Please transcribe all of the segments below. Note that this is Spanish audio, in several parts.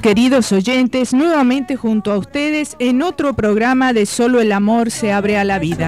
queridos oyentes, nuevamente junto a ustedes en otro programa de Solo el amor se abre a la vida.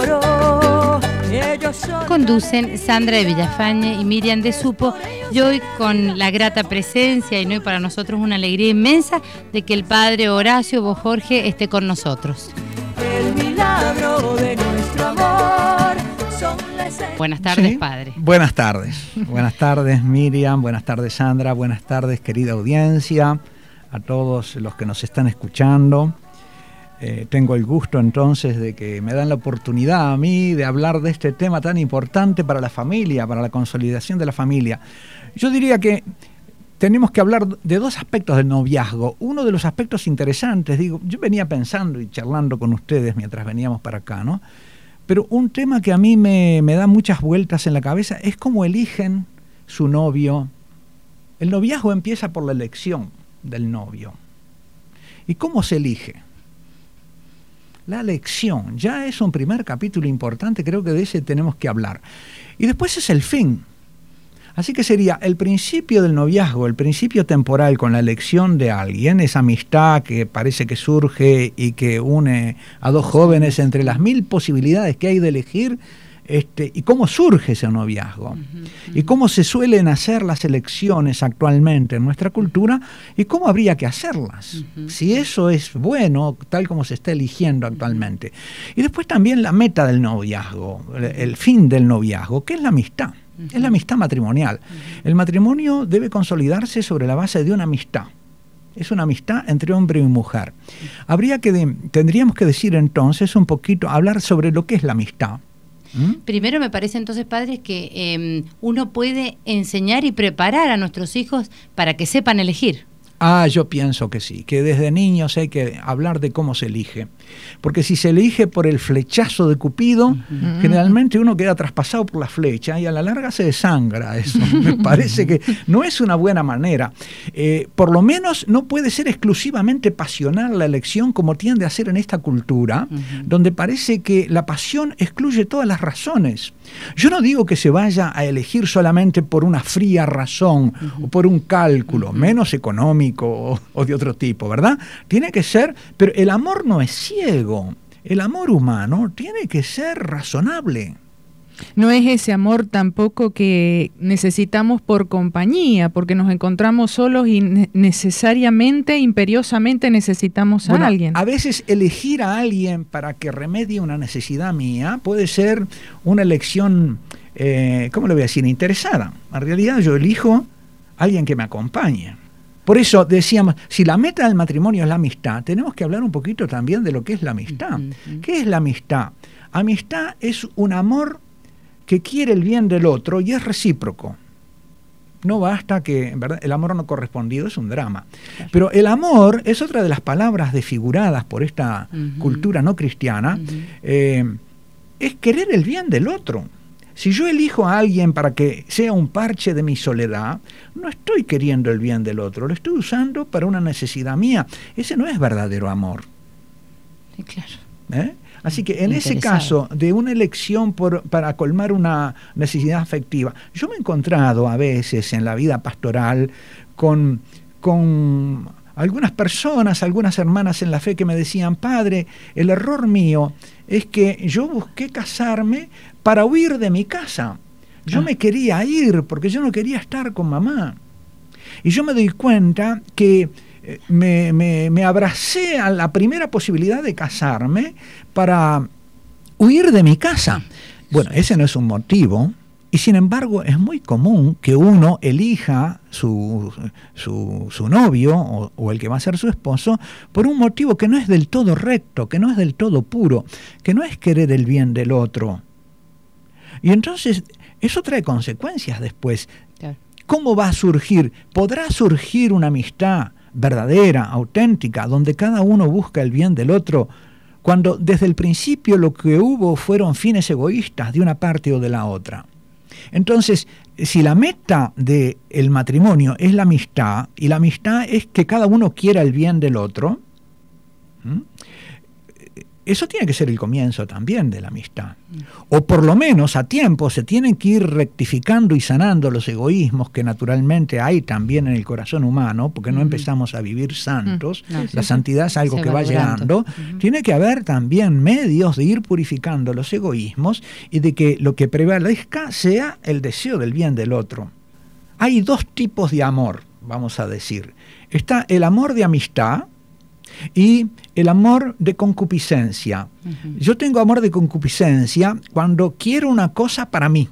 Conducen Sandra de Villafañe y Miriam de Supo, y hoy con la grata presencia, y no, para nosotros una alegría inmensa, de que el padre Horacio Bo Jorge esté con nosotros. El milagro de nuestro amor son las... Buenas tardes, Sí. padre. Buenas tardes Miriam, buenas tardes Sandra, buenas tardes querida audiencia, a todos los que nos están escuchando. Tengo el gusto entonces de que me dan la oportunidad a mí de hablar de este tema tan importante para la familia, para la consolidación de la familia. Yo diría que tenemos que hablar de dos aspectos del noviazgo. Uno de los aspectos interesantes, yo venía pensando y charlando con ustedes mientras veníamos para acá, ¿no? Pero un tema que a mí me da muchas vueltas en la cabeza es cómo eligen su novio. El noviazgo empieza por la elección del novio. ¿Y cómo se elige? La elección ya es un primer capítulo importante, creo que de ese tenemos que hablar. Y después es el fin. Así que sería el principio del noviazgo, el principio temporal con la elección de alguien, esa amistad que parece que surge y que une a dos jóvenes entre las mil posibilidades que hay de elegir, y cómo surge ese noviazgo, y cómo se suelen hacer las elecciones actualmente en nuestra cultura, y cómo habría que hacerlas, si eso es bueno, tal como se está eligiendo actualmente. Y después también la meta del noviazgo, el fin del noviazgo, que es la amistad. Es la amistad matrimonial. El matrimonio debe consolidarse sobre la base de una amistad. Es una amistad entre hombre y mujer. Tendríamos que decir entonces un poquito, hablar sobre lo que es la amistad. Primero me parece entonces, padre, que uno puede enseñar y preparar a nuestros hijos para que sepan elegir. Yo pienso que sí, que desde niños hay que hablar de cómo se elige. Porque si se elige por el flechazo de Cupido, generalmente uno queda traspasado por la flecha y a la larga se desangra eso. Me parece que no es una buena manera. Por lo menos no puede ser exclusivamente pasional la elección como tiende a ser en esta cultura, donde parece que la pasión excluye todas las razones. Yo no digo que se vaya a elegir solamente por una fría razón o por un cálculo, menos económico o de otro tipo, ¿verdad? Tiene que ser, pero el amor no es ciego. El amor humano tiene que ser razonable. No es ese amor tampoco que necesitamos por compañía, porque nos encontramos solos y necesariamente, imperiosamente necesitamos a alguien. A veces elegir a alguien para que remedie una necesidad mía puede ser una elección, ¿cómo le voy a decir? Interesada. En realidad yo elijo a alguien que me acompañe. Por eso decíamos, si la meta del matrimonio es la amistad, tenemos que hablar un poquito también de lo que es la amistad. ¿Qué es la amistad? Amistad es un amor que quiere el bien del otro y es recíproco. No basta que, en verdad, el amor no correspondido es un drama. Pero el amor es otra de las palabras desfiguradas por esta cultura no cristiana, es querer el bien del otro. Si yo elijo a alguien para que sea un parche de mi soledad, no estoy queriendo el bien del otro, lo estoy usando para una necesidad mía. Ese no es verdadero amor. Sí, claro. Así que en ese caso de una elección para colmar una necesidad afectiva, yo me he encontrado a veces en la vida pastoral con algunas personas, algunas hermanas en la fe que me decían, padre, el error mío es que yo busqué casarme para huir de mi casa. Yo me quería ir porque yo no quería estar con mamá. Y yo me doy cuenta que me abracé a la primera posibilidad de casarme para huir de mi casa. Bueno, ese no es un motivo. Y sin embargo es muy común que uno elija su novio o el que va a ser su esposo por un motivo que no es del todo recto, que no es del todo puro, que no es querer el bien del otro. Y entonces eso trae consecuencias después. Claro. ¿Cómo va a surgir? ¿Podrá surgir una amistad verdadera, auténtica, donde cada uno busca el bien del otro, cuando desde el principio lo que hubo fueron fines egoístas de una parte o de la otra? Entonces, si la meta del matrimonio es la amistad, y la amistad es que cada uno quiera el bien del otro, eso tiene que ser el comienzo también de la amistad. O por lo menos a tiempo se tienen que ir rectificando y sanando los egoísmos que naturalmente hay también en el corazón humano, porque no empezamos a vivir santos. La santidad es algo que va llegando. Tiene que haber también medios de ir purificando los egoísmos y de que lo que prevalezca sea el deseo del bien del otro. Hay dos tipos de amor, vamos a decir. Está el amor de amistad y el amor de concupiscencia. Yo tengo amor de concupiscencia cuando quiero una cosa para mí.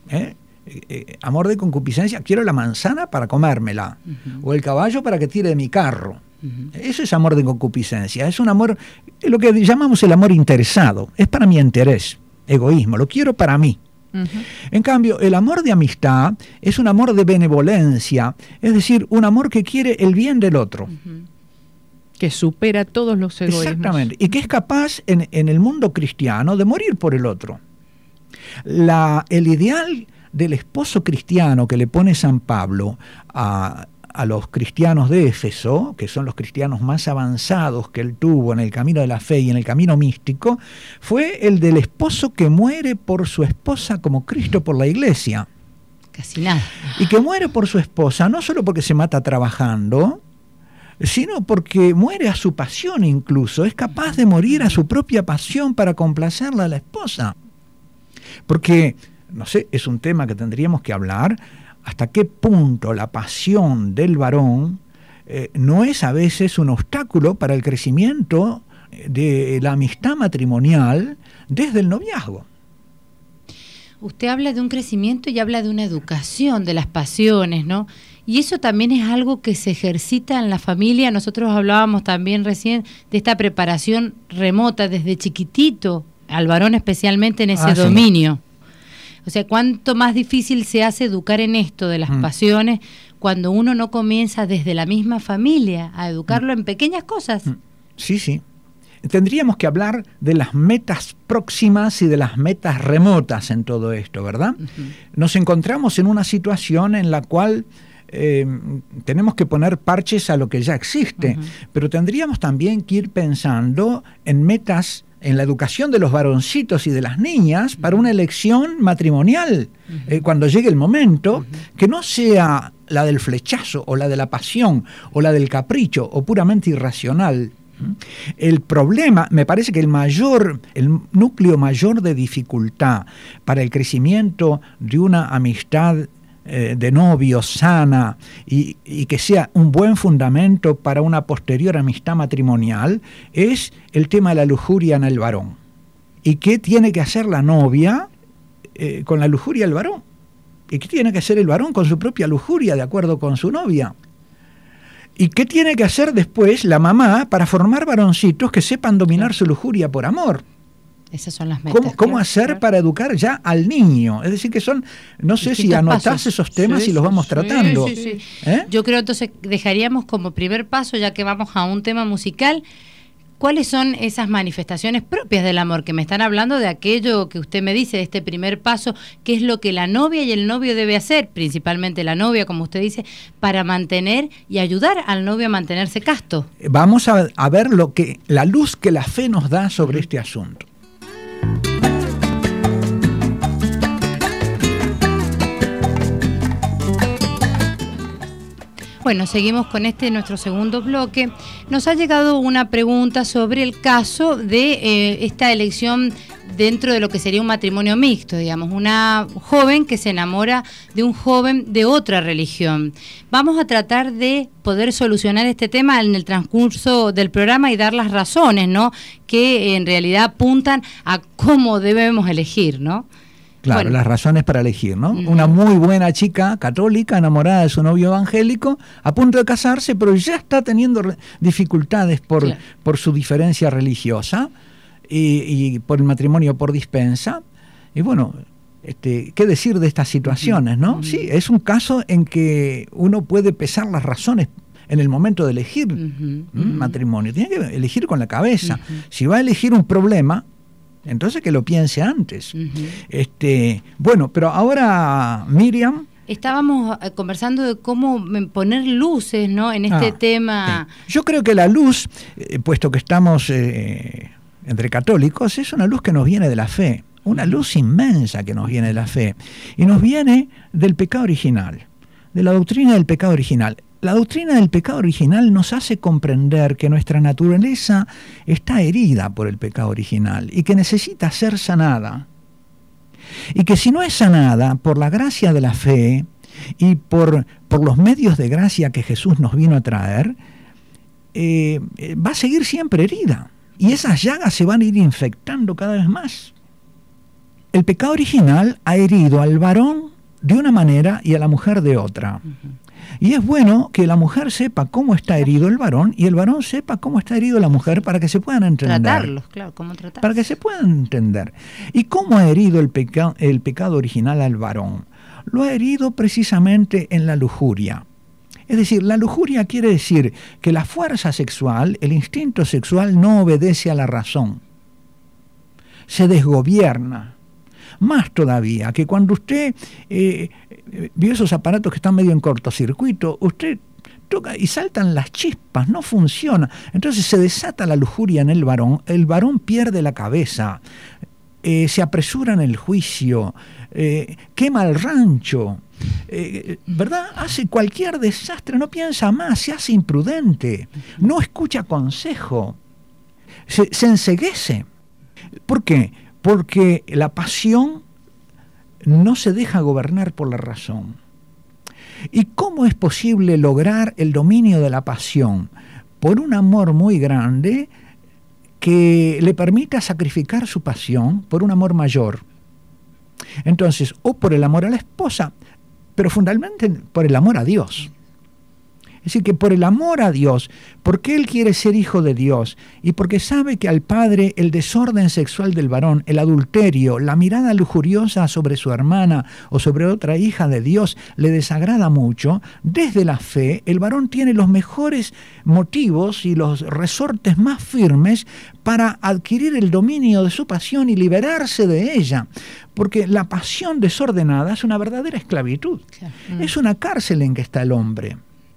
Amor de concupiscencia, quiero la manzana para comérmela, o el caballo para que tire de mi carro. Eso es amor de concupiscencia. Es un amor, lo que llamamos el amor interesado. Es para mi interés, egoísmo, lo quiero para mí. En cambio, el amor de amistad es un amor de benevolencia, es decir, un amor que quiere el bien del otro. Que supera todos los egoísmos. Exactamente, y que es capaz en el mundo cristiano de morir por el otro. El ideal del esposo cristiano que le pone San Pablo a los cristianos de Éfeso, que son los cristianos más avanzados que él tuvo en el camino de la fe y en el camino místico, fue el del esposo que muere por su esposa como Cristo por la iglesia. Casi nada. Y que muere por su esposa no solo porque se mata trabajando, sino porque muere a su pasión incluso, es capaz de morir a su propia pasión para complacerla a la esposa. Porque, no sé, es un tema que tendríamos que hablar, hasta qué punto la pasión del varón no es a veces un obstáculo para el crecimiento de la amistad matrimonial desde el noviazgo. Usted habla de un crecimiento y habla de una educación de las pasiones, ¿no? Y eso también es algo que se ejercita en la familia. Nosotros hablábamos también recién de esta preparación remota desde chiquitito, al varón especialmente en ese dominio. Sí. O sea, cuánto más difícil se hace educar en esto de las pasiones cuando uno no comienza desde la misma familia a educarlo en pequeñas cosas. Sí, sí. Tendríamos que hablar de las metas próximas y de las metas remotas en todo esto, ¿verdad? Nos encontramos en una situación en la cual tenemos que poner parches a lo que ya existe, pero tendríamos también que ir pensando en metas en la educación de los varoncitos y de las niñas para una elección matrimonial, cuando llegue el momento, que no sea la del flechazo o la de la pasión o la del capricho o puramente irracional. El problema, me parece que el núcleo mayor de dificultad para el crecimiento de una amistad de novio sana y que sea un buen fundamento para una posterior amistad matrimonial es el tema de la lujuria en el varón. ¿Y qué tiene que hacer la novia con la lujuria del varón? ¿Y qué tiene que hacer el varón con su propia lujuria de acuerdo con su novia? ¿Y qué tiene que hacer después la mamá para formar varoncitos que sepan dominar su lujuria por amor? Esas son las metas. ¿Cómo hacer para educar ya al niño? Es decir, que son, no sé si anotás esos temas y los vamos tratando. Sí. Yo creo entonces dejaríamos como primer paso, ya que vamos a un tema musical, ¿cuáles son esas manifestaciones propias del amor? Que me están hablando de aquello que usted me dice, de este primer paso, ¿qué es lo que la novia y el novio debe hacer? Principalmente la novia, como usted dice, para mantener y ayudar al novio a mantenerse casto. Vamos a ver la luz que la fe nos da sobre este asunto. Bueno, seguimos con nuestro segundo bloque. Nos ha llegado una pregunta sobre el caso de esta elección dentro de lo que sería un matrimonio mixto, digamos, una joven que se enamora de un joven de otra religión. Vamos a tratar de poder solucionar este tema en el transcurso del programa y dar las razones, ¿no?, que en realidad apuntan a cómo debemos elegir, ¿no? Claro, bueno, las razones para elegir, ¿no? Una muy buena chica católica enamorada de su novio evangélico, a punto de casarse, pero ya está teniendo dificultades por su diferencia religiosa y por el matrimonio por dispensa. Y bueno, ¿qué decir de estas situaciones, no? Sí, es un caso en que uno puede pesar las razones en el momento de elegir matrimonio. Tiene que elegir con la cabeza. Si va a elegir un problema, entonces que lo piense antes. Bueno, pero ahora, Miriam... Estábamos conversando de cómo poner luces, ¿no?, en este tema. Sí. Yo creo que la luz, puesto que estamos entre católicos, es una luz que nos viene de la fe, una luz inmensa que nos viene de la fe, y nos viene del pecado original, de la doctrina del pecado original. La doctrina del pecado original nos hace comprender que nuestra naturaleza está herida por el pecado original y que necesita ser sanada. Y que si no es sanada por la gracia de la fe y por los medios de gracia que Jesús nos vino a traer, va a seguir siempre herida. Y esas llagas se van a ir infectando cada vez más. El pecado original ha herido al varón de una manera y a la mujer de otra. Y es bueno que la mujer sepa cómo está herido el varón y el varón sepa cómo está herido la mujer para que se puedan entender. Tratarlos, claro, cómo tratarlos. Para que se puedan entender. ¿Y cómo ha herido el pecado original al varón? Lo ha herido precisamente en la lujuria. Es decir, la lujuria quiere decir que la fuerza sexual, el instinto sexual no obedece a la razón. Se desgobierna. Más todavía, que cuando usted vio esos aparatos que están medio en cortocircuito, usted toca y saltan las chispas, no funciona. Entonces se desata la lujuria en el varón pierde la cabeza, se apresura en el juicio, quema el rancho, ¿verdad? Hace cualquier desastre, no piensa más, se hace imprudente, no escucha consejo, se enceguece. ¿Por qué? Porque la pasión no se deja gobernar por la razón. ¿Y cómo es posible lograr el dominio de la pasión? Por un amor muy grande que le permita sacrificar su pasión por un amor mayor. Entonces, o por el amor a la esposa, pero fundamentalmente por el amor a Dios. Es decir, que por el amor a Dios, porque él quiere ser hijo de Dios y porque sabe que al padre el desorden sexual del varón, el adulterio, la mirada lujuriosa sobre su hermana o sobre otra hija de Dios le desagrada mucho, desde la fe el varón tiene los mejores motivos y los resortes más firmes para adquirir el dominio de su pasión y liberarse de ella. Porque la pasión desordenada es una verdadera esclavitud. Claro. Es una cárcel en que está el hombre.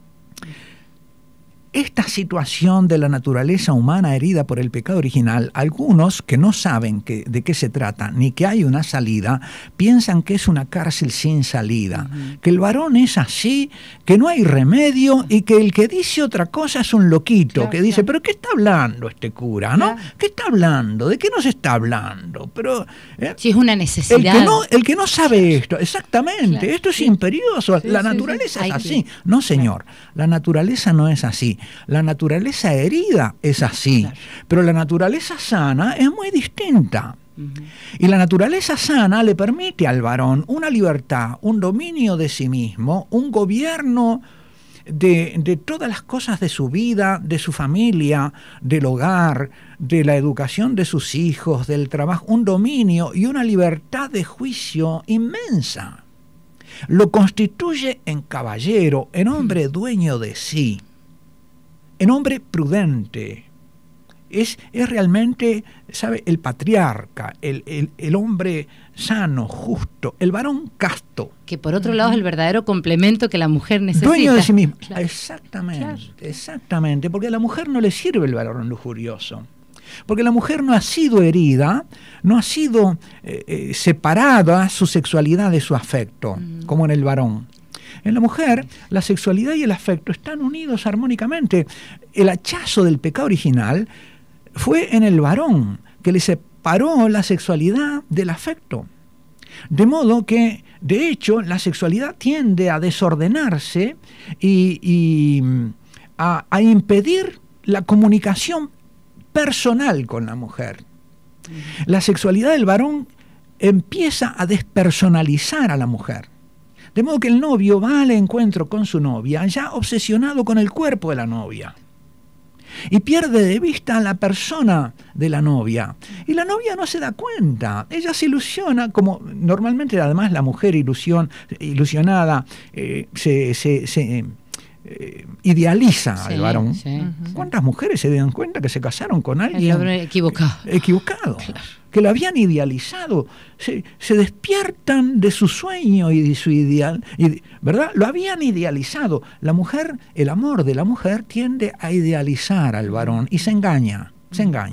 Esta situación de la naturaleza humana herida por el pecado original, algunos que no saben de qué se trata, ni que hay una salida, piensan que es una cárcel sin salida, que el varón es así, que no hay remedio y que el que dice otra cosa es un loquito, claro, que dice, ¿pero qué está hablando este cura? ¿No? Claro. ¿Qué está hablando? ¿De qué nos está hablando? Pero si es una necesidad. El que no sabe esto, exactamente, esto es imperioso, la naturaleza es así. No, señor, la naturaleza no es así. La naturaleza herida es así, claro, pero la naturaleza sana es muy distinta. Y la naturaleza sana le permite al varón una libertad, un dominio de sí mismo, un gobierno de todas las cosas de su vida, de su familia, del hogar, de la educación de sus hijos, del trabajo, un dominio y una libertad de juicio inmensa. Lo constituye en caballero, en hombre dueño de sí, en hombre prudente. Es realmente, ¿sabe?, el patriarca, el hombre sano, justo, el varón casto. Que por otro lado es el verdadero complemento que la mujer necesita. Dueño de sí mismo. Claro. Exactamente, claro. Exactamente, porque a la mujer no le sirve el varón lujurioso. Porque la mujer no ha sido herida, no ha sido separada su sexualidad de su afecto, como en el varón. En la mujer, la sexualidad y el afecto están unidos armónicamente. El hachazo del pecado original fue en el varón, que le separó la sexualidad del afecto. De modo que, de hecho, la sexualidad tiende a desordenarse y a impedir la comunicación personal con la mujer. La sexualidad del varón empieza a despersonalizar a la mujer. De modo que el novio va al encuentro con su novia ya obsesionado con el cuerpo de la novia. Y pierde de vista a la persona de la novia. Y la novia no se da cuenta. Ella se ilusiona, como normalmente además la mujer ilusionada se idealiza al varón. ¿Cuántas mujeres se dan cuenta que se casaron con alguien? El hombre equivocado. Equivocado. Claro. Que lo habían idealizado. Se despiertan de su sueño y de su ideal, ¿verdad? Lo habían idealizado. La mujer, el amor de la mujer tiende a idealizar al varón y se engaña.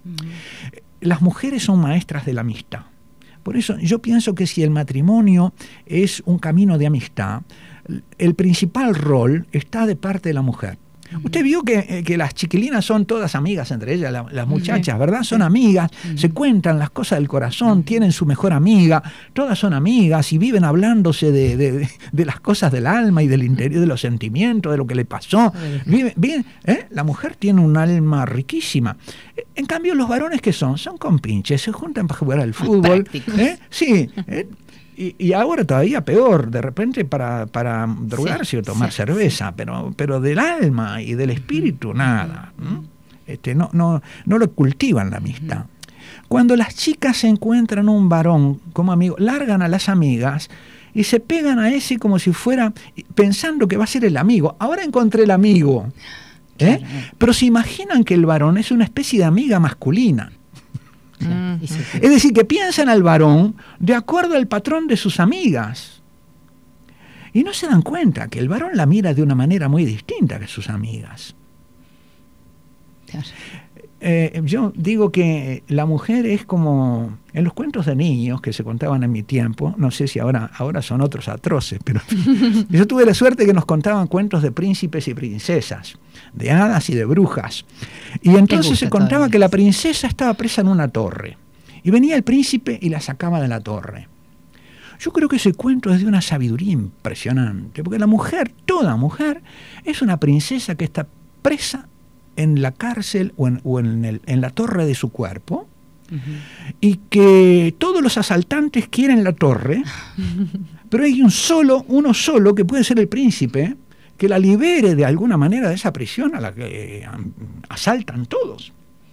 Las mujeres son maestras de la amistad. Por eso yo pienso que si el matrimonio es un camino de amistad, el principal rol está de parte de la mujer. Usted vio que las chiquilinas son todas amigas entre ellas, las muchachas, ¿verdad? Son amigas, se cuentan las cosas del corazón, tienen su mejor amiga, todas son amigas y viven hablándose de las cosas del alma y del interior, de los sentimientos, de lo que le pasó. La mujer tiene un alma riquísima. En cambio, los varones, ¿qué son? Son compinches, se juntan para jugar al fútbol. Sí. Y ahora todavía peor, de repente para drogarse o tomar cerveza, pero del alma y del espíritu nada. No lo cultivan la amistad. Cuando las chicas se encuentran un varón como amigo, largan a las amigas y se pegan a ese como si fuera, pensando que va a ser el amigo. Ahora encontré el amigo. Claro. Pero se imaginan que el varón es una especie de amiga masculina. Es decir, que piensan al varón de acuerdo al patrón de sus amigas y no se dan cuenta que el varón la mira de una manera muy distinta que sus amigas. Claro. Yo digo que la mujer es como en los cuentos de niños que se contaban en mi tiempo, no sé si ahora son otros atroces, pero yo tuve la suerte que nos contaban cuentos de príncipes y princesas, de hadas y de brujas. Y entonces se contaba que la princesa estaba presa en una torre y venía el príncipe y la sacaba de la torre. Yo creo que ese cuento es de una sabiduría impresionante, porque la mujer, toda mujer, es una princesa que está presa en la cárcel o en la torre de su cuerpo, y que todos los asaltantes quieren la torre, pero hay uno solo que puede ser el príncipe, que la libere de alguna manera de esa prisión a la que asaltan todos.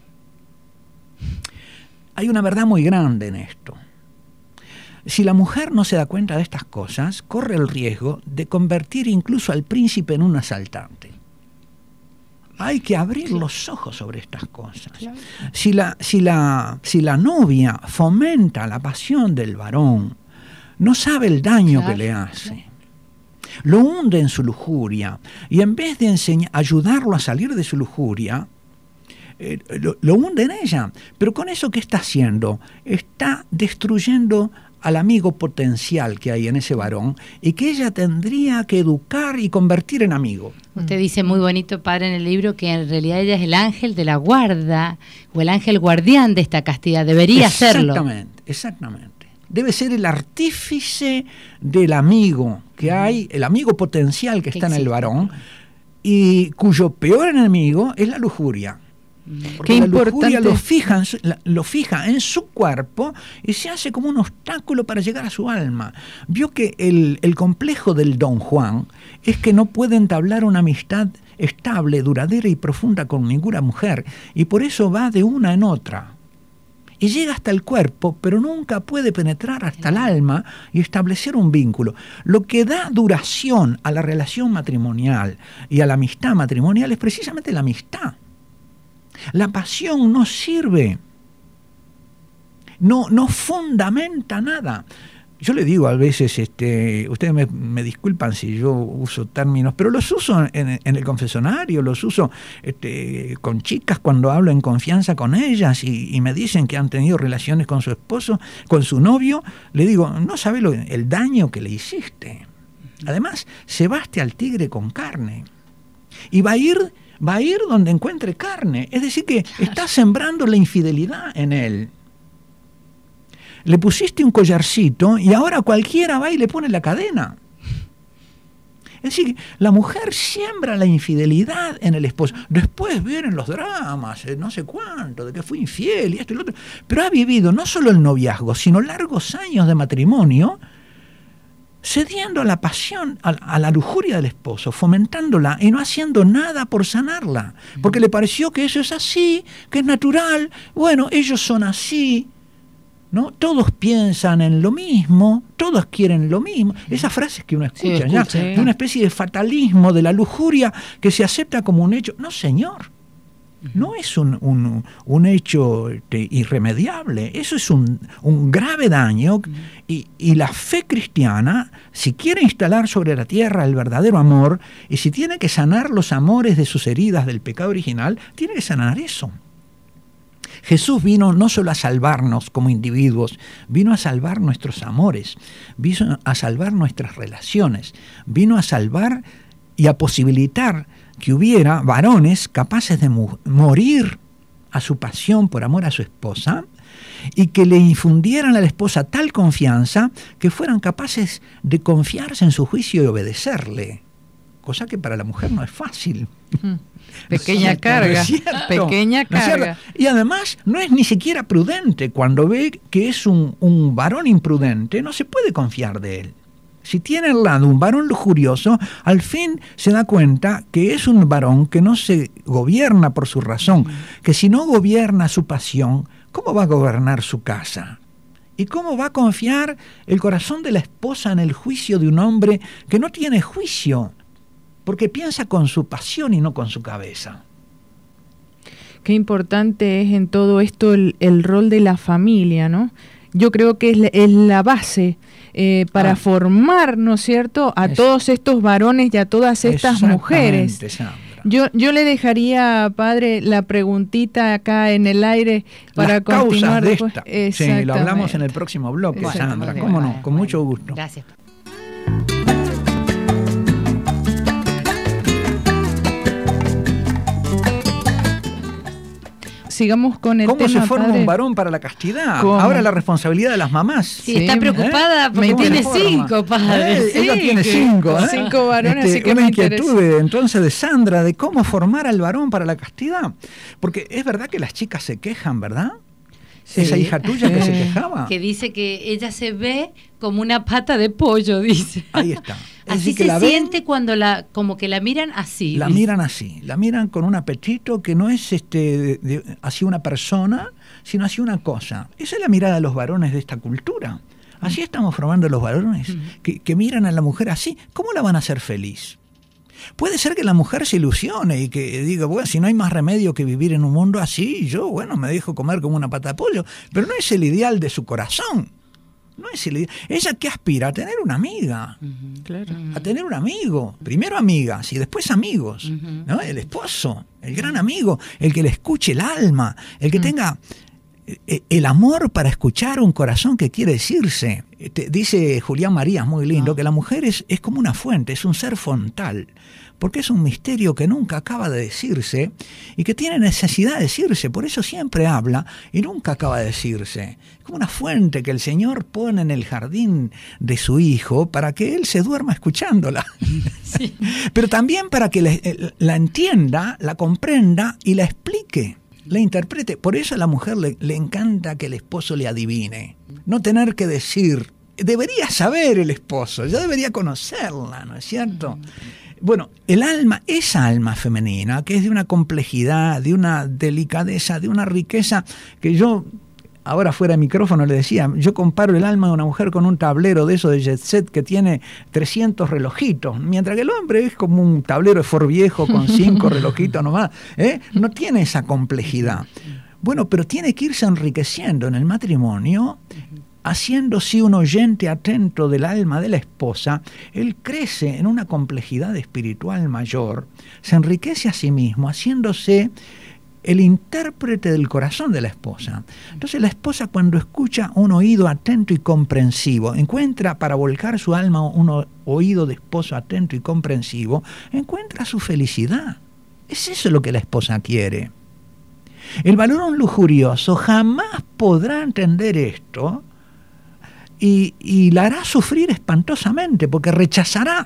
Hay una verdad muy grande en esto. Si la mujer no se da cuenta de estas cosas, corre el riesgo de convertir incluso al príncipe en un asaltante. Hay que abrir los ojos sobre estas cosas. Claro. Si la novia fomenta la pasión del varón, no sabe el daño que le hace. Lo hunde en su lujuria y en vez de ayudarlo a salir de su lujuria, lo hunde en ella. Pero con eso, ¿qué está haciendo? Está destruyendo al amigo potencial que hay en ese varón y que ella tendría que educar y convertir en amigo. Usted dice muy bonito, padre, en el libro que en realidad ella es el ángel de la guarda o el ángel guardián de esta castidad. Debería serlo. Exactamente. Debe ser el artífice del amigo que hay, el amigo potencial que está en el varón y cuyo peor enemigo es la lujuria. Porque la lujuria lo fija en su cuerpo y se hace como un obstáculo para llegar a su alma. Vio que el complejo del Don Juan es que no puede entablar una amistad estable, duradera y profunda con ninguna mujer, y por eso va de una en otra. Y llega hasta el cuerpo, pero nunca puede penetrar hasta el alma y establecer un vínculo. Lo que da duración a la relación matrimonial y a la amistad matrimonial es precisamente la amistad. La pasión no sirve, no fundamenta nada. Yo le digo a veces, ustedes me disculpan si yo uso términos, pero los uso en el confesionario, los uso con chicas cuando hablo en confianza con ellas y me dicen que han tenido relaciones con su esposo, con su novio. Le digo, no sabe el daño que le hiciste. Además, cebaste al tigre con carne y va a ir donde encuentre carne. Es decir, que está sembrando la infidelidad en él. Le pusiste un collarcito y ahora cualquiera va y le pone la cadena. Es decir, la mujer siembra la infidelidad en el esposo. Después vienen los dramas, no sé cuánto, de que fue infiel y esto y lo otro. Pero ha vivido no solo el noviazgo, sino largos años de matrimonio, cediendo a la pasión, a la lujuria del esposo, fomentándola y no haciendo nada por sanarla, porque le pareció que eso es así, que es natural. Bueno, ellos son así, ¿no? Todos piensan en lo mismo, todos quieren lo mismo. Esas frases que uno escucha, de una especie de fatalismo de la lujuria que se acepta como un hecho. No, señor. No es un hecho irremediable, eso es un grave daño, y la fe cristiana, si quiere instalar sobre la tierra el verdadero amor, y si tiene que sanar los amores de sus heridas del pecado original, tiene que sanar eso. Jesús vino no solo a salvarnos como individuos, vino a salvar nuestros amores, vino a salvar nuestras relaciones, vino a salvar y a posibilitar que hubiera varones capaces de morir a su pasión por amor a su esposa y que le infundieran a la esposa tal confianza que fueran capaces de confiarse en su juicio y obedecerle, cosa que para la mujer no es fácil. Pequeña carga, pequeña carga. Y además no es ni siquiera prudente. Cuando ve que es un varón imprudente, no se puede confiar de él. Si tiene al lado un varón lujurioso, al fin se da cuenta que es un varón que no se gobierna por su razón, que si no gobierna su pasión, ¿cómo va a gobernar su casa? ¿Y cómo va a confiar el corazón de la esposa en el juicio de un hombre que no tiene juicio? Porque piensa con su pasión y no con su cabeza. Qué importante es en todo esto el rol de la familia, ¿no? Yo creo que es la base para formar, ¿no es cierto?, a todos estos varones y a todas estas mujeres. Sandra. Yo le dejaría, padre, la preguntita acá en el aire para las continuar causas de esta. Sí, lo hablamos en el próximo bloque, Sandra. ¿Cómo no? Con mucho gusto. Gracias. Sigamos con el tema. tema. ¿Cómo se forma padre? Un varón para la castidad? ¿Cómo? Ahora la responsabilidad de las mamás. Sí, está preocupada porque tiene 5, padre. Ella tiene 5. 5 varones, así que una me inquietud interesa. Entonces de Sandra de cómo formar al varón para la castidad. Porque es verdad que las chicas se quejan, ¿verdad? Sí. Esa hija tuya que se quejaba. Que dice que ella se ve como una pata de pollo, dice. Ahí está. Es Así decir, que se la ven, siente cuando como que la miran así. la dice. miran así, la miran con un apetito que no es así una persona, sino así una cosa. Esa es la mirada de los varones de esta cultura. Así estamos formando a los varones, que miran a la mujer así. ¿Cómo la van a hacer feliz? Puede ser que la mujer se ilusione y que diga, bueno, si no hay más remedio que vivir en un mundo así, yo, bueno, me dejo comer como una pata de pollo. Pero no es el ideal de su corazón. No es el ideal. Ella que aspira a tener una amiga. Claro. A tener un amigo. Primero amigas y después amigos. ¿No? El esposo, el gran amigo, el que le escuche el alma, el que tenga el amor para escuchar un corazón que quiere decirse. Dice Julián Marías, muy lindo, que la mujer es como una fuente, es un ser fontal, porque es un misterio que nunca acaba de decirse y que tiene necesidad de decirse, por eso siempre habla y nunca acaba de decirse. Es como una fuente que el Señor pone en el jardín de su Hijo para que Él se duerma escuchándola. Sí. Pero también para que la entienda, la comprenda y la explique. La interprete. Por eso a la mujer le encanta que el esposo le adivine. No tener que decir. Debería saber el esposo, ya debería conocerla, ¿no es cierto? Bueno, el alma, esa alma femenina, que es de una complejidad, de una delicadeza, de una riqueza, que yo, ahora fuera de micrófono le decía, yo comparo el alma de una mujer con un tablero de eso de Jet Set que tiene 300 relojitos, mientras que el hombre es como un tablero de Ford viejo con 5 relojitos nomás, no tiene esa complejidad. Bueno, pero tiene que irse enriqueciendo en el matrimonio, haciéndose un oyente atento del alma de la esposa. Él crece en una complejidad espiritual mayor, se enriquece a sí mismo, haciéndose el intérprete del corazón de la esposa. Entonces la esposa, cuando escucha, un oído atento y comprensivo, encuentra para volcar su alma un oído de esposo atento y comprensivo, encuentra su felicidad. Es eso lo que la esposa quiere. El varón lujurioso jamás podrá entender esto y la hará sufrir espantosamente, porque rechazará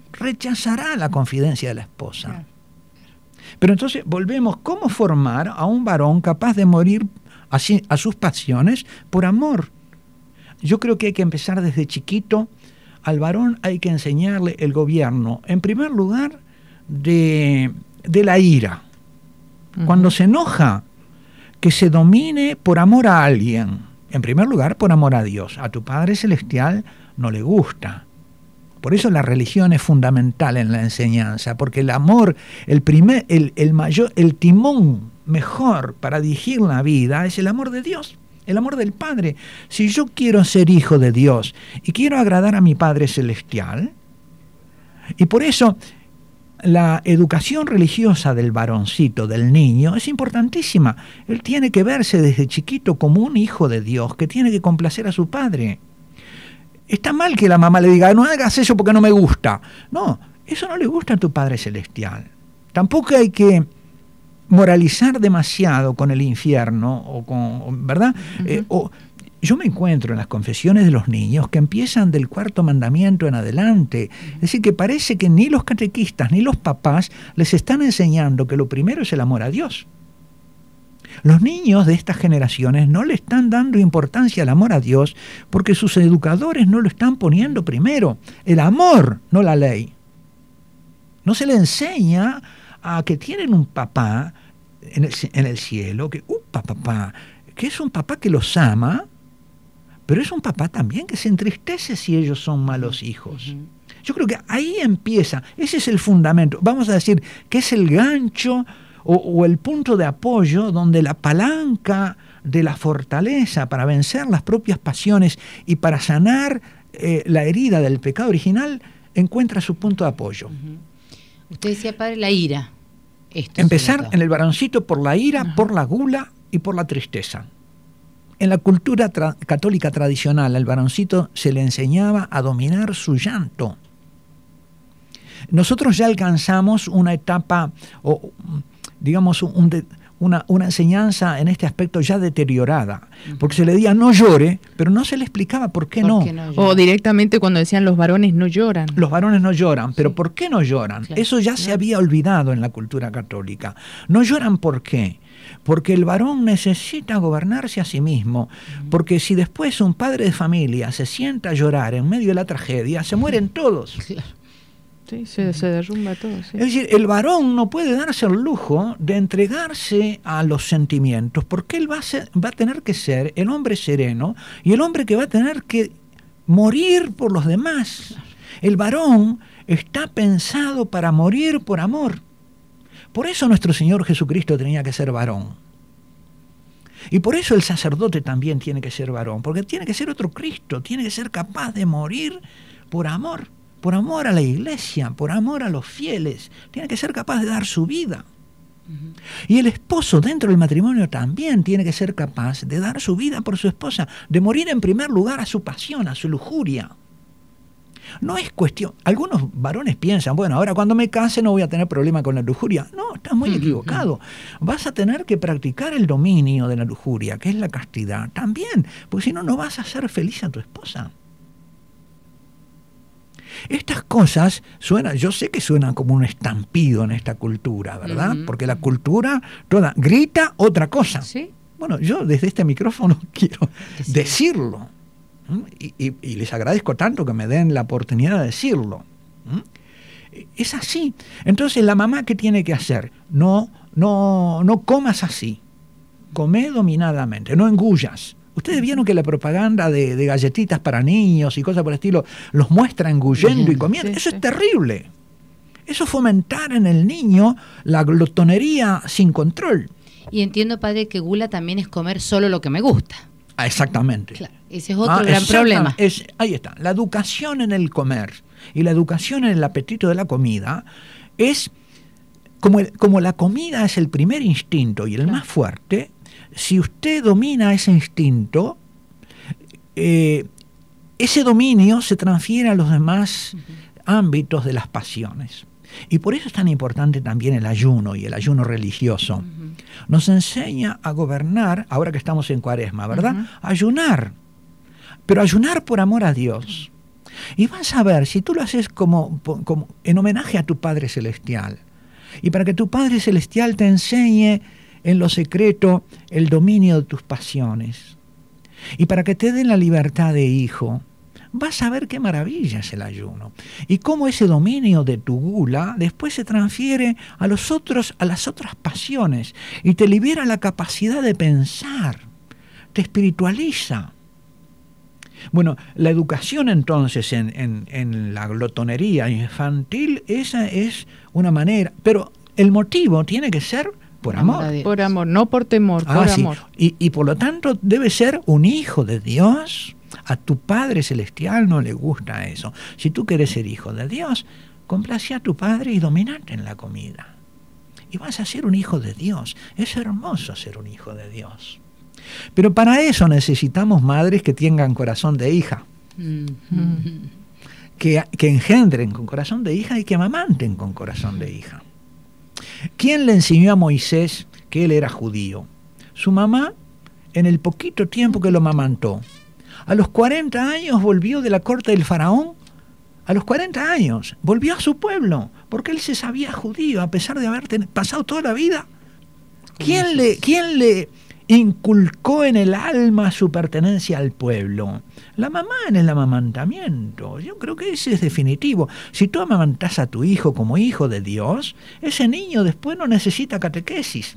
la confidencia de la esposa. Claro. Pero entonces volvemos, ¿cómo formar a un varón capaz de morir así a sus pasiones por amor? Yo creo que hay que empezar desde chiquito. Al varón hay que enseñarle el gobierno, en primer lugar, de la ira. Cuando se enoja, que se domine por amor a alguien. En primer lugar, por amor a Dios. A tu Padre Celestial no le gusta. Por eso la religión es fundamental en la enseñanza, porque el amor, el timón mejor para dirigir la vida es el amor de Dios, el amor del Padre. Si yo quiero ser hijo de Dios y quiero agradar a mi Padre Celestial, y por eso la educación religiosa del varoncito, del niño, es importantísima. Él tiene que verse desde chiquito como un hijo de Dios, que tiene que complacer a su padre. Está mal que la mamá le diga, no hagas eso porque no me gusta. No, eso no le gusta a tu Padre Celestial. Tampoco hay que moralizar demasiado con el infierno, o con, ¿verdad? Yo me encuentro en las confesiones de los niños que empiezan del 4º mandamiento en adelante. Es decir, que parece que ni los catequistas ni los papás les están enseñando que lo primero es el amor a Dios. Los niños de estas generaciones no le están dando importancia al amor a Dios porque sus educadores no lo están poniendo primero. El amor, no la ley. No se le enseña a que tienen un papá en el cielo, que es un papá que los ama, pero es un papá también que se entristece si ellos son malos hijos. Yo creo que ahí empieza, ese es el fundamento, vamos a decir que es el gancho o el punto de apoyo donde la palanca de la fortaleza para vencer las propias pasiones y para sanar la herida del pecado original encuentra su punto de apoyo. Usted decía, padre, la ira. Empezar en el varoncito por la ira, por la gula y por la tristeza. En la cultura católica tradicional, al varoncito se le enseñaba a dominar su llanto. Nosotros ya alcanzamos una etapa, o digamos, una enseñanza en este aspecto ya deteriorada, porque se le decía no llore, pero no se le explicaba por qué no. O directamente cuando decían los varones no lloran. Los varones no lloran, pero ¿por qué no lloran? Claro, eso ya se había olvidado en la cultura católica. No lloran, ¿por qué? Porque el varón necesita gobernarse a sí mismo, porque si después un padre de familia se sienta a llorar en medio de la tragedia, se mueren todos. Claro. Sí, se derrumba todo. Sí. Es decir, el varón no puede darse el lujo de entregarse a los sentimientos, porque él va a tener que ser el hombre sereno y el hombre que va a tener que morir por los demás. El varón está pensado para morir por amor. Por eso nuestro Señor Jesucristo tenía que ser varón. Y por eso el sacerdote también tiene que ser varón, porque tiene que ser otro Cristo, tiene que ser capaz de morir por amor a la iglesia, por amor a los fieles, tiene que ser capaz de dar su vida. Y el esposo dentro del matrimonio también tiene que ser capaz de dar su vida por su esposa, de morir en primer lugar a su pasión, a su lujuria. No es cuestión, algunos varones piensan, bueno, ahora cuando me case no voy a tener problema con la lujuria. No, estás muy equivocado. Vas a tener que practicar el dominio de la lujuria, que es la castidad, también, porque si no, no vas a hacer feliz a tu esposa. Estas cosas suenan, yo sé que suenan como un estampido en esta cultura, ¿verdad? Porque la cultura toda grita otra cosa. ¿Sí? Bueno, yo desde este micrófono quiero decirlo. Y les agradezco tanto que me den la oportunidad de decirlo. Es así. Entonces, la mamá, ¿qué tiene que hacer? No comas así. Come dominadamente, no engullas. Ustedes vieron que la propaganda de galletitas para niños y cosas por el estilo los muestra engullendo y comiendo. Eso es terrible. Eso es fomentar en el niño la glotonería sin control. Y entiendo, padre, que gula también es comer solo lo que me gusta. Exactamente. Claro, ese es otro gran problema. Ahí está. La educación en el comer y la educación en el apetito de la comida es como la comida es el primer instinto y el más fuerte. Si usted domina ese instinto, ese dominio se transfiere a los demás ámbitos de las pasiones. Y por eso es tan importante también el ayuno y el ayuno religioso. Nos enseña a gobernar, ahora que estamos en Cuaresma, ¿verdad? Ayunar, pero ayunar por amor a Dios. Y vas a ver, si tú lo haces como en homenaje a tu Padre Celestial, y para que tu Padre Celestial te enseñe en lo secreto el dominio de tus pasiones, y para que te den la libertad de hijo, vas a ver qué maravilla es el ayuno. Y cómo ese dominio de tu gula después se transfiere a las otras pasiones, y te libera la capacidad de pensar, te espiritualiza. Bueno, la educación entonces en la glotonería infantil, esa es una manera, pero el motivo tiene que ser por amor. Por amor, no por temor, por amor. Y por lo tanto debe ser un hijo de Dios. A tu Padre Celestial no le gusta eso. Si tú quieres ser hijo de Dios, Complacé a tu padre y dominate en la comida. Y vas a ser un hijo de Dios. Es hermoso ser un hijo de Dios. Pero para eso necesitamos madres que tengan corazón de hija. Que engendren con corazón de hija y que amamanten con corazón de hija. ¿Quién le enseñó a Moisés que él era judío? Su mamá, en el poquito tiempo que lo amamantó. A los 40 años volvió de la corte del faraón. A los 40 años volvió a su pueblo, porque él se sabía judío, a pesar de haber pasado toda la vida. ¿Quién le inculcó en el alma su pertenencia al pueblo? La mamá en el amamantamiento. Yo creo que ese es definitivo. Si tú amamantás a tu hijo como hijo de Dios, ese niño después no necesita catequesis.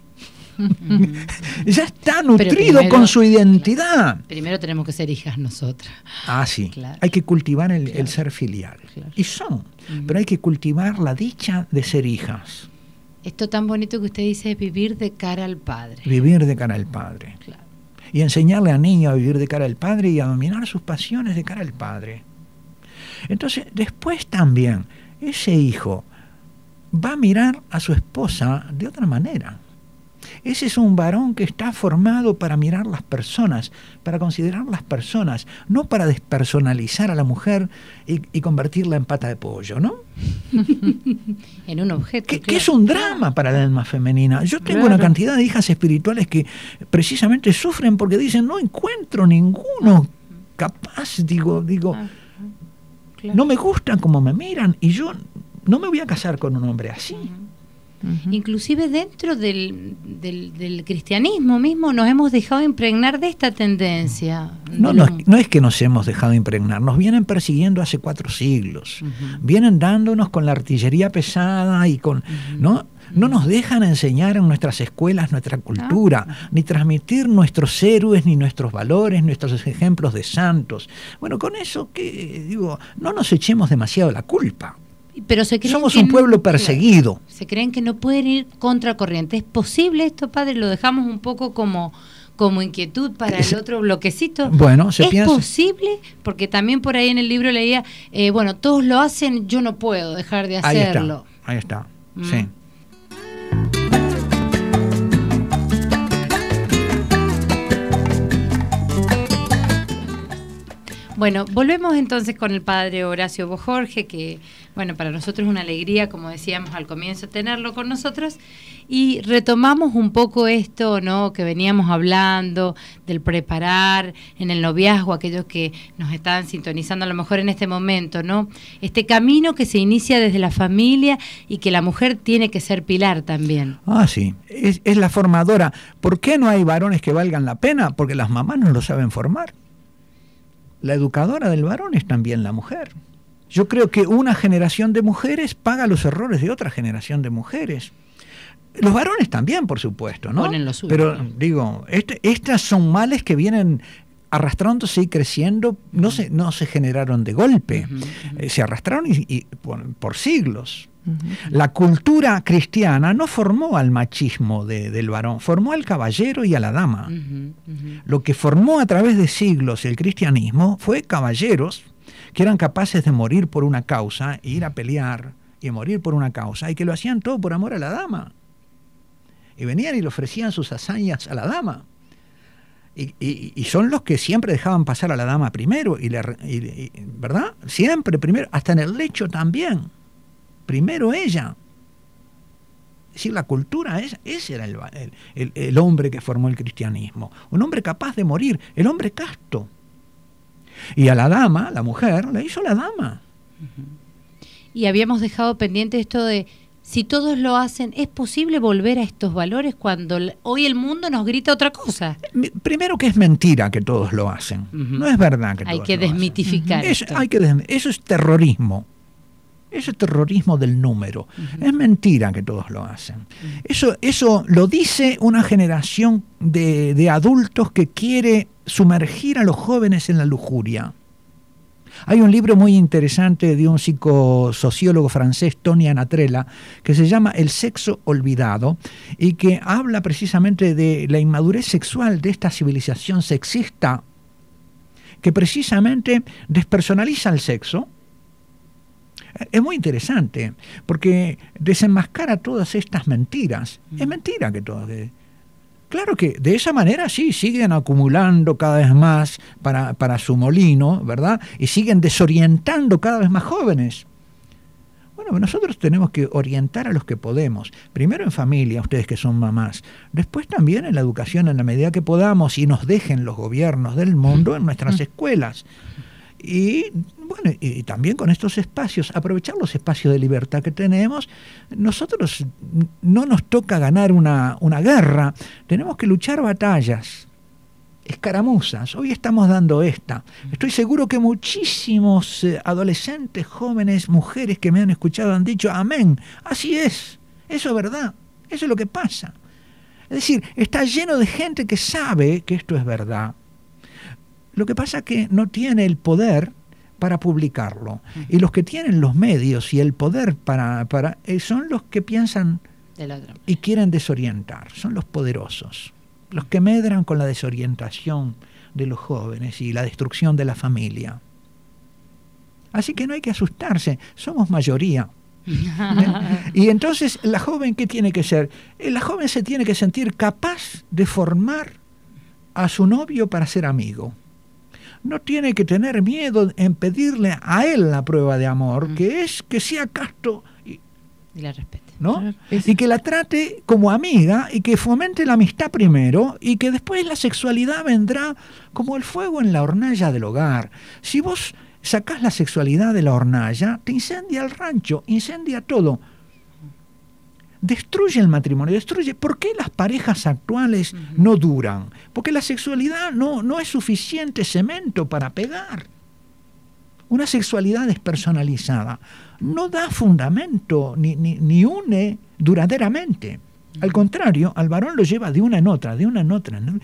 Ya está nutrido con su identidad. Primero tenemos que ser hijas nosotras. Ah, sí. Claro. Hay que cultivar el ser filial. Claro. Y son. Pero hay que cultivar la dicha de ser hijas. Esto tan bonito que usted dice es vivir de cara al Padre. Vivir de cara al Padre. Claro. Y enseñarle al niño a vivir de cara al Padre y a dominar sus pasiones de cara al Padre. Entonces, después también, ese hijo va a mirar a su esposa de otra manera. Ese es un varón que está formado para mirar las personas, para considerar las personas, no para despersonalizar a la mujer y convertirla en pata de pollo, ¿no? En un objeto. Que es un drama para el alma femenina. Yo tengo una cantidad de hijas espirituales que precisamente sufren porque dicen, no encuentro ninguno capaz, digo, claro. No me gustan como me miran y yo no me voy a casar con un hombre así. Inclusive dentro del cristianismo mismo nos hemos dejado impregnar de esta tendencia. No es que nos hemos dejado impregnar, nos vienen persiguiendo hace 4 siglos. Vienen dándonos con la artillería pesada y con... ¿no? No nos dejan enseñar en nuestras escuelas nuestra cultura, ni transmitir nuestros héroes, ni nuestros valores, nuestros ejemplos de santos. Bueno, con eso no nos echemos demasiado la culpa. Pero somos un pueblo perseguido. Claro, se creen que no pueden ir contracorriente. ¿Es posible esto, padre? Lo dejamos un poco como inquietud para el otro bloquecito. Bueno, se piensa. ¿Es posible? Porque también por ahí en el libro leía, todos lo hacen, yo no puedo dejar de hacerlo. Ahí está. Sí. Bueno, volvemos entonces con el padre Horacio Bojorge, que, para nosotros es una alegría, como decíamos al comienzo, tenerlo con nosotros, y retomamos un poco esto, ¿no?, que veníamos hablando, del preparar en el noviazgo, aquellos que nos están sintonizando a lo mejor en este momento, ¿no?, este camino que se inicia desde la familia y que la mujer tiene que ser pilar también. Ah, sí, es la formadora. ¿Por qué no hay varones que valgan la pena? Porque las mamás no lo saben formar. La educadora del varón es también la mujer. Yo creo que una generación de mujeres paga los errores de otra generación de mujeres. Los varones también, por supuesto, ¿no? Ponen lo suyo. Pero digo, estas son males que vienen arrastrándose y creciendo, no se generaron de golpe, se arrastraron por siglos. La cultura cristiana no formó al machismo del varón, formó al caballero y a la dama. Lo que formó a través de siglos el cristianismo fue caballeros que eran capaces de morir por una causa, ir a pelear y morir por una causa, y que lo hacían todo por amor a la dama. Y venían y le ofrecían sus hazañas a la dama. Y son los que siempre dejaban pasar a la dama primero, ¿verdad? Siempre primero, hasta en el lecho también. Primero ella. Es decir, la cultura, ese era el hombre que formó el cristianismo. Un hombre capaz de morir, el hombre casto. Y a la dama, la mujer, la hizo la dama. Y habíamos dejado pendiente esto de, si todos lo hacen, ¿es posible volver a estos valores cuando hoy el mundo nos grita otra cosa? Primero que es mentira que todos lo hacen. No es verdad que todos lo hacen. Hay que desmitificar esto. Eso es terrorismo. Eso es terrorismo del número. Es mentira que todos lo hacen. Eso lo dice una generación de adultos que quiere sumergir a los jóvenes en la lujuria. Hay un libro muy interesante de un psicosociólogo francés, Tony Anatrella, que se llama El sexo olvidado, y que habla precisamente de la inmadurez sexual de esta civilización sexista, que precisamente despersonaliza el sexo. Es muy interesante, porque desenmascara todas estas mentiras. Es mentira que todo... Claro que de esa manera sí, siguen acumulando cada vez más para su molino, ¿verdad? Y siguen desorientando cada vez más jóvenes. Bueno, nosotros tenemos que orientar a los que podemos. Primero en familia, ustedes que son mamás. Después también en la educación, en la medida que podamos, y nos dejen los gobiernos del mundo en nuestras escuelas. Y bueno, y también con estos espacios, aprovechar los espacios de libertad que tenemos. Nosotros no nos toca ganar una guerra, tenemos que luchar batallas, escaramuzas. Hoy estamos dando esta. Estoy seguro que muchísimos adolescentes, jóvenes, mujeres que me han escuchado han dicho amén, así es, eso es verdad, eso es lo que pasa. Es decir, está lleno de gente que sabe que esto es verdad. Lo que pasa es que no tiene el poder para publicarlo. Y los que tienen los medios y el poder para son los que piensan y quieren desorientar. Son los poderosos. Los que medran con la desorientación de los jóvenes y la destrucción de la familia. Así que no hay que asustarse. Somos mayoría. Y entonces, ¿la joven qué tiene que ser? La joven se tiene que sentir capaz de formar a su novio para ser amigo. No tiene que tener miedo en pedirle a él la prueba de amor, que es que sea casto y la respete, ¿no? Y que la trate como amiga y que fomente la amistad primero y que después la sexualidad vendrá como el fuego en la hornalla del hogar. Si vos sacás la sexualidad de la hornalla, te incendia el rancho, incendia todo. Destruye el matrimonio, destruye. ¿Por qué las parejas actuales no duran? Porque la sexualidad no es suficiente cemento para pegar. Una sexualidad despersonalizada no da fundamento ni une duraderamente. Al contrario, al varón lo lleva de una en otra, ¿no?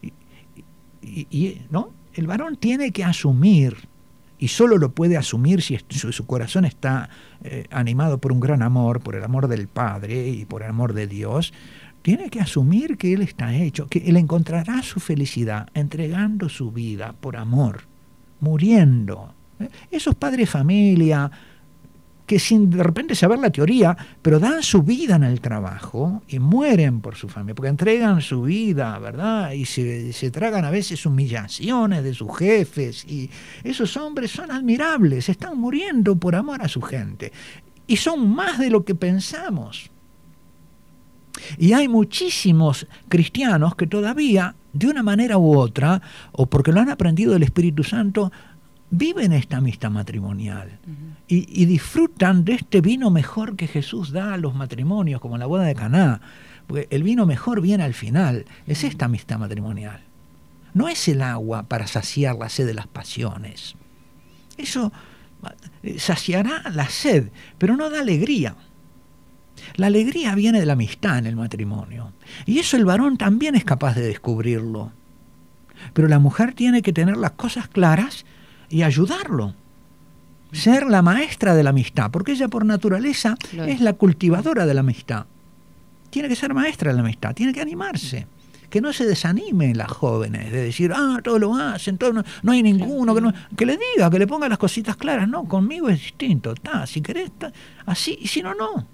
¿No? El varón tiene que asumir, y solo lo puede asumir si su corazón está animado por un gran amor, por el amor del Padre y por el amor de Dios. Tiene que asumir que él está hecho, que él encontrará su felicidad entregando su vida por amor, muriendo. Esos padres de familia que sin de repente saber la teoría, pero dan su vida en el trabajo y mueren por su familia, porque entregan su vida, ¿verdad? Y se tragan a veces humillaciones de sus jefes, y esos hombres son admirables, están muriendo por amor a su gente, y son más de lo que pensamos. Y hay muchísimos cristianos que todavía, de una manera u otra, o porque lo han aprendido del Espíritu Santo, viven esta amistad matrimonial y disfrutan de este vino mejor que Jesús da a los matrimonios, como la boda de Caná, porque el vino mejor viene al final. Es esta amistad matrimonial. No es el agua para saciar la sed de las pasiones. Eso saciará la sed, pero no da alegría. La alegría viene de la amistad en el matrimonio, y eso el varón también es capaz de descubrirlo. Pero la mujer tiene que tener las cosas claras y ayudarlo, ser la maestra de la amistad, porque ella por naturaleza es la cultivadora de la amistad. Tiene que ser maestra de la amistad, tiene que animarse, que no se desanimen las jóvenes de decir, todos lo hacen, no hay ninguno, que le diga, que le ponga las cositas claras. No, conmigo es distinto, si querés, así, y si no, no.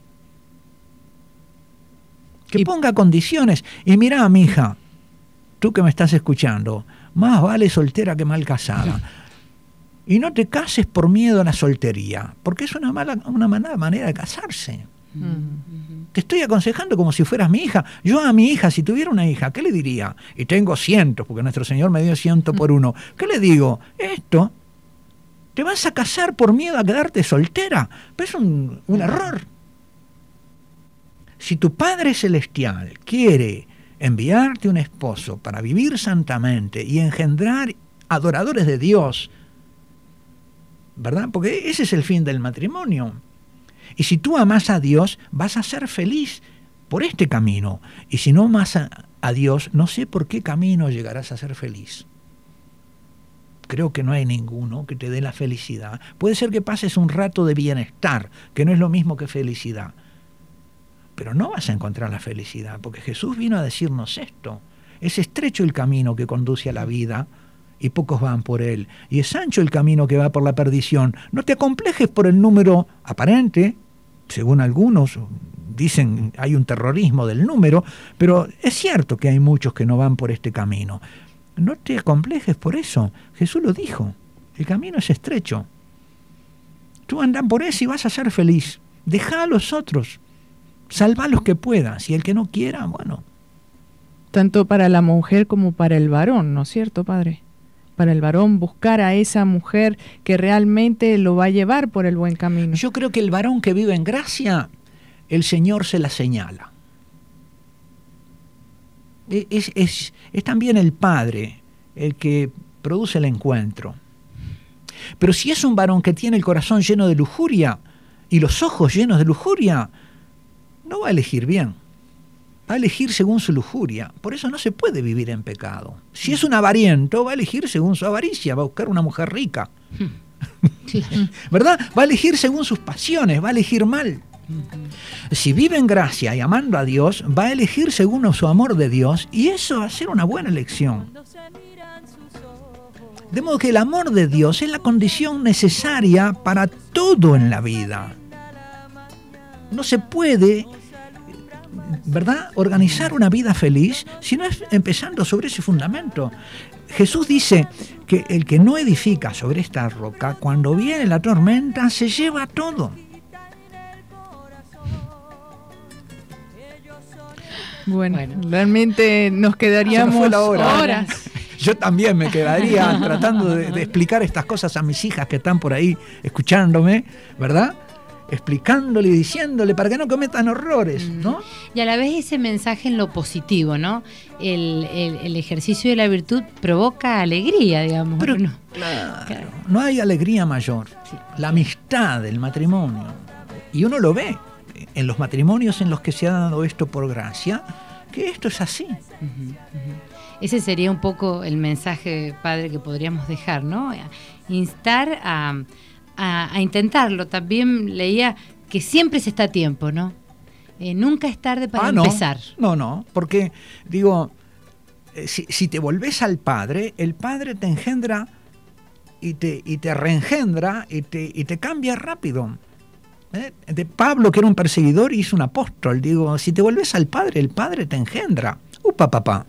Que ponga condiciones. Y mirá, mija, tú que me estás escuchando, más vale soltera que mal casada. Y no te cases por miedo a la soltería, porque es una mala manera de casarse. Te estoy aconsejando como si fueras mi hija. Yo a mi hija, si tuviera una hija, ¿qué le diría? Y tengo cientos, porque nuestro Señor me dio 100 por uno. ¿Qué le digo? Esto, ¿te vas a casar por miedo a quedarte soltera? Pero es un error. Si tu Padre Celestial quiere enviarte un esposo para vivir santamente y engendrar adoradores de Dios, ¿verdad? Porque ese es el fin del matrimonio. Y si tú amas a Dios, vas a ser feliz por este camino. Y si no amas a Dios, no sé por qué camino llegarás a ser feliz. Creo que no hay ninguno que te dé la felicidad. Puede ser que pases un rato de bienestar, que no es lo mismo que felicidad. Pero no vas a encontrar la felicidad, porque Jesús vino a decirnos esto. Es estrecho el camino que conduce a la vida, y pocos van por él. Y es ancho el camino que va por la perdición. No te acomplejes por el número aparente, según algunos dicen hay un terrorismo del número, pero es cierto que hay muchos que no van por este camino. No te acomplejes por eso. Jesús lo dijo, el camino es estrecho. Tú andás por ese y vas a ser feliz. Dejá a los otros, salva a los que puedas, y el que no quiera, bueno. Tanto para la mujer como para el varón, ¿no es cierto, padre? Para el varón buscar a esa mujer que realmente lo va a llevar por el buen camino. Yo creo que el varón que vive en gracia, el Señor se la señala. Es también el Padre el que produce el encuentro. Pero si es un varón que tiene el corazón lleno de lujuria y los ojos llenos de lujuria, no va a elegir bien. Va a elegir según su lujuria. Por eso no se puede vivir en pecado. Si es un avariento, va a elegir según su avaricia, va a buscar una mujer rica. ¿Verdad? Va a elegir según sus pasiones, va a elegir mal. Si vive en gracia y amando a Dios, va a elegir según su amor de Dios, y eso va a ser una buena elección. De modo que el amor de Dios es la condición necesaria para todo en la vida. No se puede, ¿verdad?, organizar una vida feliz si no es empezando sobre ese fundamento. Jesús dice que el que no edifica sobre esta roca, cuando viene la tormenta, se lleva todo. Bueno, realmente nos quedaríamos horas. Yo también me quedaría tratando de explicar estas cosas a mis hijas que están por ahí escuchándome, ¿verdad? Explicándole y diciéndole para que no cometan horrores, ¿no? Y a la vez ese mensaje en lo positivo, ¿no? El ejercicio de la virtud provoca alegría, digamos. Pero, ¿no? Claro, no hay alegría mayor. Sí. La amistad, el matrimonio. Y uno lo ve en los matrimonios en los que se ha dado esto por gracia, que esto es así. Ese sería un poco el mensaje, padre, que podríamos dejar, ¿no? Instar a intentarlo. También leía que siempre se está a tiempo, ¿no? Nunca es tarde para empezar. No, porque digo, si te volvés al Padre, el Padre te engendra y te reengendra y te cambia rápido. De Pablo, que era un perseguidor, hizo un apóstol. Digo, si te volvés al Padre, el Padre te engendra. Papá.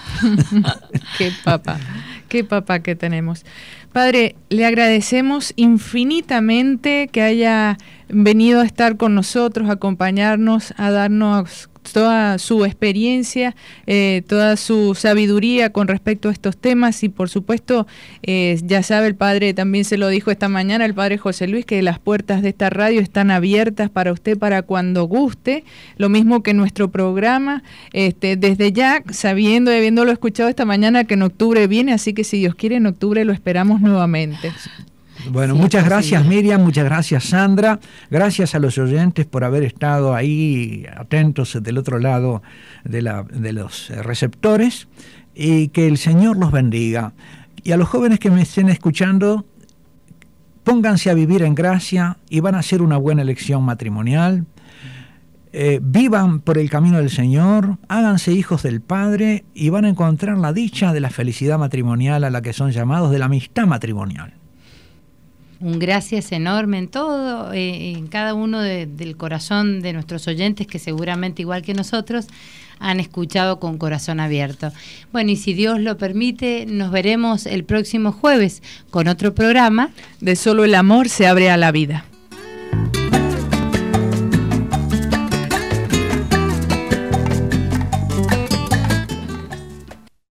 Qué papá que tenemos. Padre, le agradecemos infinitamente que haya venido a estar con nosotros, a acompañarnos, a darnos toda su experiencia, toda su sabiduría con respecto a estos temas, y por supuesto, ya sabe, el padre también se lo dijo esta mañana, el padre José Luis, que las puertas de esta radio están abiertas para usted para cuando guste, lo mismo que nuestro programa, desde ya sabiendo y habiéndolo escuchado esta mañana que en octubre viene, así que si Dios quiere en octubre lo esperamos nuevamente. Bueno, muchas gracias Miriam, muchas gracias Sandra, gracias a los oyentes por haber estado ahí atentos del otro lado de los receptores, y que el Señor los bendiga. Y a los jóvenes que me estén escuchando, pónganse a vivir en gracia y van a hacer una buena elección matrimonial. Vivan por el camino del Señor, háganse hijos del Padre y van a encontrar la dicha de la felicidad matrimonial a la que son llamados, de la amistad matrimonial. Un gracias enorme en todo, en cada uno del corazón de nuestros oyentes, que seguramente igual que nosotros han escuchado con corazón abierto. Bueno, y si Dios lo permite, nos veremos el próximo jueves con otro programa de Solo el amor se abre a la vida.